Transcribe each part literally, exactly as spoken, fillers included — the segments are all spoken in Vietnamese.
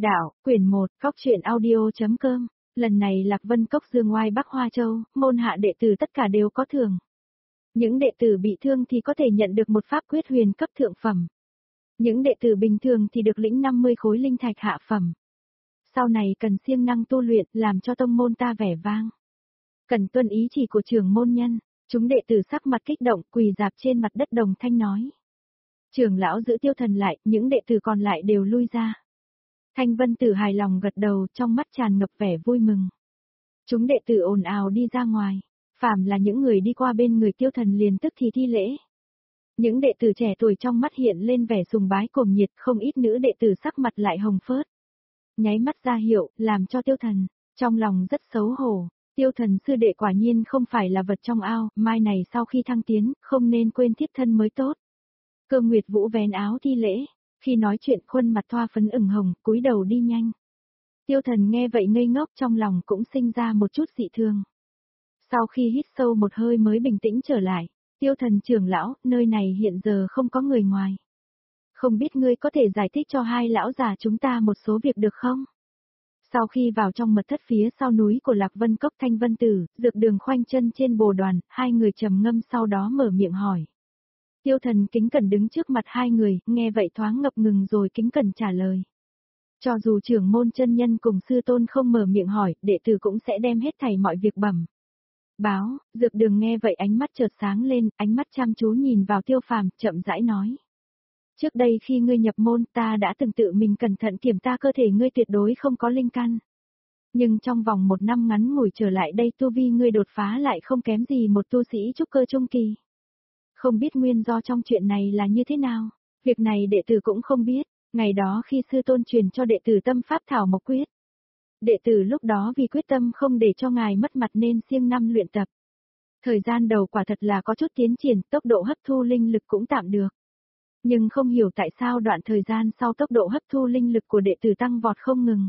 Đạo, quyển một, Cóc truyện audio.com. Lần này Lạc Vân Cốc dương oai Bắc Hoa Châu, môn hạ đệ tử tất cả đều có thưởng. Những đệ tử bị thương thì có thể nhận được một pháp quyết huyền cấp thượng phẩm. Những đệ tử bình thường thì được lĩnh năm mươi khối linh thạch hạ phẩm. Sau này cần siêng năng tu luyện, làm cho tông môn ta vẻ vang. Cần tuân ý chỉ của trưởng môn nhân. Chúng đệ tử sắc mặt kích động, quỳ dạp trên mặt đất đồng thanh nói. Trưởng lão giữ Tiêu Thần lại, những đệ tử còn lại đều lui ra. Thanh Vân Tử hài lòng gật đầu, trong mắt tràn ngập vẻ vui mừng. Chúng đệ tử ồn ào đi ra ngoài, phàm là những người đi qua bên người Tiêu Thần liền tức thì thi lễ. Những đệ tử trẻ tuổi trong mắt hiện lên vẻ sùng bái cuồng nhiệt, không ít nữ đệ tử sắc mặt lại hồng phớt. Nháy mắt ra hiệu, làm cho Tiêu Thần, trong lòng rất xấu hổ. Tiêu Thần sư đệ quả nhiên không phải là vật trong ao, mai này sau khi thăng tiến, không nên quên thiết thân mới tốt. Cơ Nguyệt Vũ vén áo thi lễ. Khi nói chuyện khuôn mặt thoa phấn ửng hồng, cúi đầu đi nhanh. Tiêu Thần nghe vậy ngây ngốc, trong lòng cũng sinh ra một chút dị thương. Sau khi hít sâu một hơi mới bình tĩnh trở lại, Tiêu Thần trưởng lão, nơi này hiện giờ không có người ngoài. Không biết ngươi có thể giải thích cho hai lão già chúng ta một số việc được không? Sau khi vào trong mật thất phía sau núi của Lạc Vân Cốc, Thanh Vân Tử, Dược Đường khoanh chân trên bồ đoàn, hai người trầm ngâm sau đó mở miệng hỏi. Tiêu Thần kính cẩn đứng trước mặt hai người, nghe vậy thoáng ngập ngừng rồi kính cẩn trả lời. Cho dù trưởng môn chân nhân cùng sư tôn không mở miệng hỏi, đệ tử cũng sẽ đem hết thảy mọi việc bẩm báo. Dược Đường nghe vậy ánh mắt chợt sáng lên, ánh mắt chăm chú nhìn vào Tiêu Phàm, chậm rãi nói. Trước đây khi ngươi nhập môn, ta đã từng tự mình cẩn thận kiểm tra cơ thể ngươi tuyệt đối không có linh căn. Nhưng trong vòng một năm ngắn ngủi trở lại đây tu vi ngươi đột phá lại không kém gì một tu sĩ trúc cơ trung kỳ. Không biết nguyên do trong chuyện này là như thế nào, việc này đệ tử cũng không biết, ngày đó khi sư tôn truyền cho đệ tử tâm pháp thảo mộc quyết. Đệ tử lúc đó vì quyết tâm không để cho ngài mất mặt nên siêng năm luyện tập. Thời gian đầu quả thật là có chút tiến triển, tốc độ hấp thu linh lực cũng tạm được. Nhưng không hiểu tại sao đoạn thời gian sau tốc độ hấp thu linh lực của đệ tử tăng vọt không ngừng.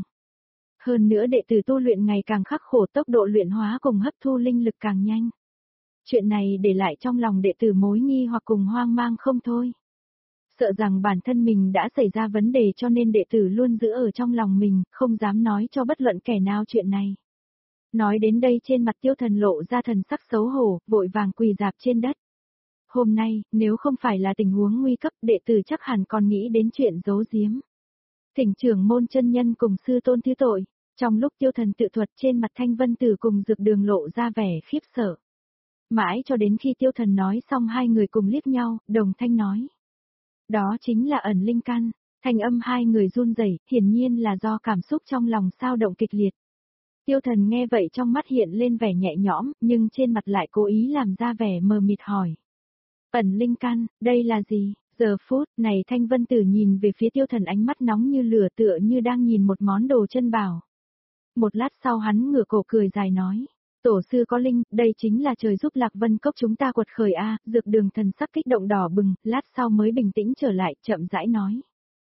Hơn nữa đệ tử tu luyện ngày càng khắc khổ, tốc độ luyện hóa cùng hấp thu linh lực càng nhanh. Chuyện này để lại trong lòng đệ tử mối nghi hoặc cùng hoang mang không thôi. Sợ rằng bản thân mình đã xảy ra vấn đề cho nên đệ tử luôn giữ ở trong lòng mình, không dám nói cho bất luận kẻ nào chuyện này. Nói đến đây trên mặt Tiêu Thần lộ ra thần sắc xấu hổ, vội vàng quỳ dạp trên đất. Hôm nay, nếu không phải là tình huống nguy cấp, đệ tử chắc hẳn còn nghĩ đến chuyện giấu giếm. Thỉnh trưởng môn chân nhân cùng sư tôn thứ tội. Trong lúc Tiêu Thần tự thuật, trên mặt Thanh Vân Tử cùng Dược Đường lộ ra vẻ khiếp sợ. Mãi cho đến khi Tiêu Thần nói xong hai người cùng liếc nhau, đồng thanh nói. Đó chính là ẩn linh căn. Thanh âm hai người run rẩy, hiển nhiên là do cảm xúc trong lòng xao động kịch liệt. Tiêu Thần nghe vậy trong mắt hiện lên vẻ nhẹ nhõm, nhưng trên mặt lại cố ý làm ra vẻ mờ mịt hỏi. Ẩn linh căn, đây là gì? Giờ phút này Thanh Vân Tử nhìn về phía Tiêu Thần ánh mắt nóng như lửa tựa như đang nhìn một món đồ chân bảo. Một lát sau hắn ngửa cổ cười dài nói. Tổ sư có linh, đây chính là trời giúp Lạc Vân Cốc chúng ta quật khởi a. Dược Đường thần sắc kích động đỏ bừng, lát sau mới bình tĩnh trở lại, chậm rãi nói.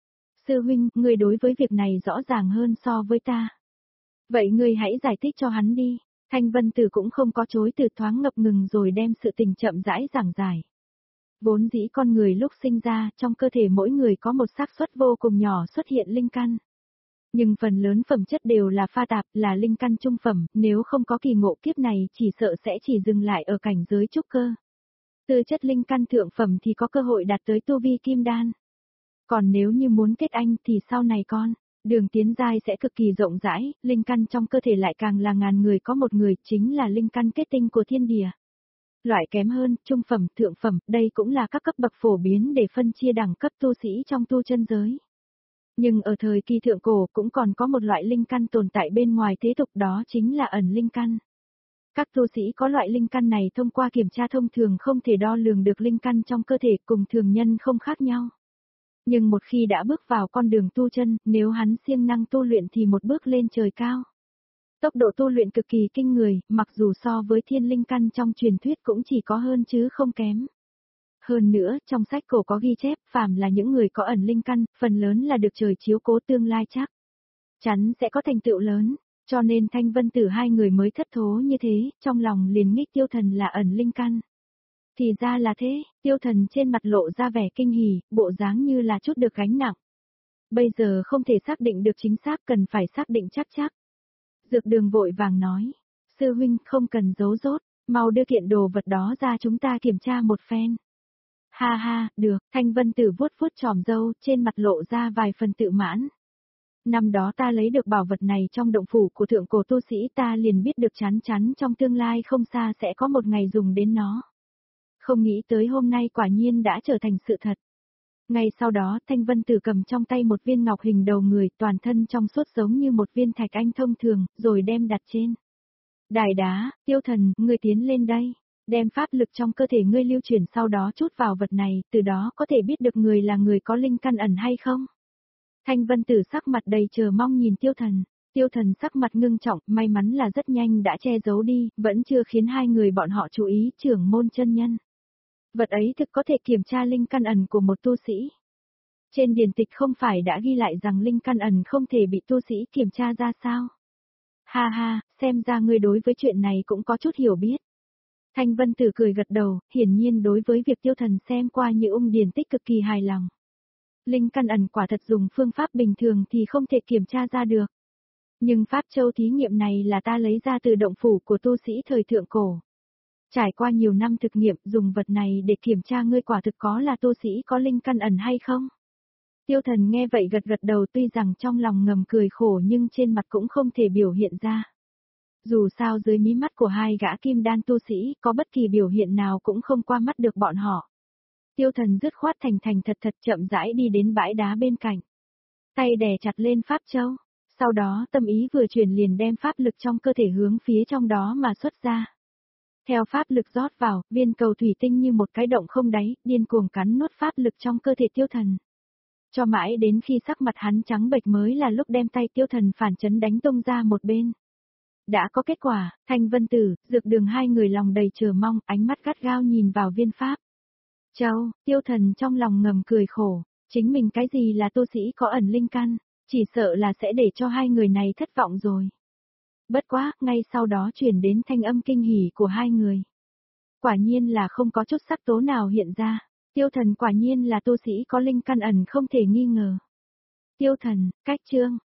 Sư huynh, ngươi đối với việc này rõ ràng hơn so với ta. Vậy ngươi hãy giải thích cho hắn đi. Thanh Vân Tử cũng không có chối từ, thoáng ngập ngừng rồi đem sự tình chậm rãi giảng giải. Vốn dĩ con người lúc sinh ra, trong cơ thể mỗi người có một xác suất vô cùng nhỏ xuất hiện linh căn. Nhưng phần lớn phẩm chất đều là pha tạp, là linh căn trung phẩm, nếu không có kỳ ngộ kiếp này chỉ sợ sẽ chỉ dừng lại ở cảnh giới trúc cơ. Tư chất linh căn thượng phẩm thì có cơ hội đạt tới tu vi kim đan. Còn nếu như muốn kết anh thì sau này con, đường tiến giai sẽ cực kỳ rộng rãi, linh căn trong cơ thể lại càng là ngàn người có một người, chính là linh căn kết tinh của thiên địa. Loại kém hơn, trung phẩm, thượng phẩm, đây cũng là các cấp bậc phổ biến để phân chia đẳng cấp tu sĩ trong tu chân giới. Nhưng ở thời kỳ thượng cổ cũng còn có một loại linh căn tồn tại bên ngoài thế tục, đó chính là ẩn linh căn. Các tu sĩ có loại linh căn này thông qua kiểm tra thông thường không thể đo lường được linh căn trong cơ thể, cùng thường nhân không khác nhau. Nhưng một khi đã bước vào con đường tu chân, nếu hắn siêng năng tu luyện thì một bước lên trời cao. Tốc độ tu luyện cực kỳ kinh người, mặc dù so với thiên linh căn trong truyền thuyết cũng chỉ có hơn chứ không kém. Hơn nữa, trong sách cổ có ghi chép, phàm là những người có ẩn linh căn, phần lớn là được trời chiếu cố tương lai chắc chắn sẽ có thành tựu lớn, cho nên Thanh Vân Tử hai người mới thất thố như thế, trong lòng liền nghĩ Tiêu Thần là ẩn linh căn. Thì ra là thế, Tiêu Thần trên mặt lộ ra vẻ kinh hỉ, bộ dáng như là chút được gánh nặng. Bây giờ không thể xác định được chính xác, cần phải xác định chắc chắc. Dược đường vội vàng nói. Sư huynh không cần giấu rốt, mau đưa kiện đồ vật đó ra chúng ta kiểm tra một phen. Ha ha, được, Thanh Vân Tử vuốt vuốt tròm râu, trên mặt lộ ra vài phần tự mãn. Năm đó ta lấy được bảo vật này trong động phủ của thượng cổ tu sĩ, ta liền biết được chắn chắn trong tương lai không xa sẽ có một ngày dùng đến nó. Không nghĩ tới hôm nay quả nhiên đã trở thành sự thật. Ngay sau đó Thanh Vân Tử cầm trong tay một viên ngọc hình đầu người, toàn thân trong suốt giống như một viên thạch anh thông thường, rồi đem đặt trên đài đá. Tiêu Thần, ngươi tiến lên đây, đem pháp lực trong cơ thể ngươi lưu chuyển, sau đó chút vào vật này, từ đó có thể biết được người là người có linh căn ẩn hay không. Thanh Vân Tử sắc mặt đầy chờ mong nhìn Tiêu Thần. Tiêu Thần sắc mặt ngưng trọng, may mắn là rất nhanh đã che giấu đi, vẫn chưa khiến hai người bọn họ chú ý. Trưởng môn chân nhân, vật ấy thực có thể kiểm tra linh căn ẩn của một tu sĩ. Trên điển tịch không phải đã ghi lại rằng linh căn ẩn không thể bị tu sĩ kiểm tra ra sao? Ha ha, xem ra ngươi đối với chuyện này cũng có chút hiểu biết. Thanh Vân Tử cười gật đầu, hiển nhiên đối với việc Tiêu Thần xem qua Như Ung điển tích cực kỳ hài lòng. Linh căn ẩn quả thật dùng phương pháp bình thường thì không thể kiểm tra ra được. Nhưng pháp châu thí nghiệm này là ta lấy ra từ động phủ của tu sĩ thời thượng cổ. Trải qua nhiều năm thực nghiệm, dùng vật này để kiểm tra ngươi quả thực có là tu sĩ có linh căn ẩn hay không. Tiêu Thần nghe vậy gật gật đầu, tuy rằng trong lòng ngầm cười khổ nhưng trên mặt cũng không thể biểu hiện ra. Dù sao dưới mí mắt của hai gã kim đan tu sĩ, có bất kỳ biểu hiện nào cũng không qua mắt được bọn họ. Tiêu Thần dứt khoát thành thành thật thật chậm rãi đi đến bãi đá bên cạnh. Tay đè chặt lên pháp châu, sau đó tâm ý vừa chuyển liền đem pháp lực trong cơ thể hướng phía trong đó mà xuất ra. Theo pháp lực rót vào, viên cầu thủy tinh như một cái động không đáy, điên cuồng cắn nuốt pháp lực trong cơ thể Tiêu Thần. Cho mãi đến khi sắc mặt hắn trắng bệch mới là lúc đem tay Tiêu Thần phản chấn đánh tung ra một bên. Đã có kết quả, Thanh Vân Tử, Dược Đường hai người lòng đầy chờ mong, ánh mắt gắt gao nhìn vào viên pháp châu. Tiêu Thần trong lòng ngầm cười khổ, chính mình cái gì là tu sĩ có ẩn linh căn, chỉ sợ là sẽ để cho hai người này thất vọng rồi. Bất quá, ngay sau đó truyền đến thanh âm kinh hỉ của hai người. Quả nhiên là không có chút sắc tố nào hiện ra. Tiêu Thần quả nhiên là tu sĩ có linh căn ẩn không thể nghi ngờ. Tiêu Thần, cách chương.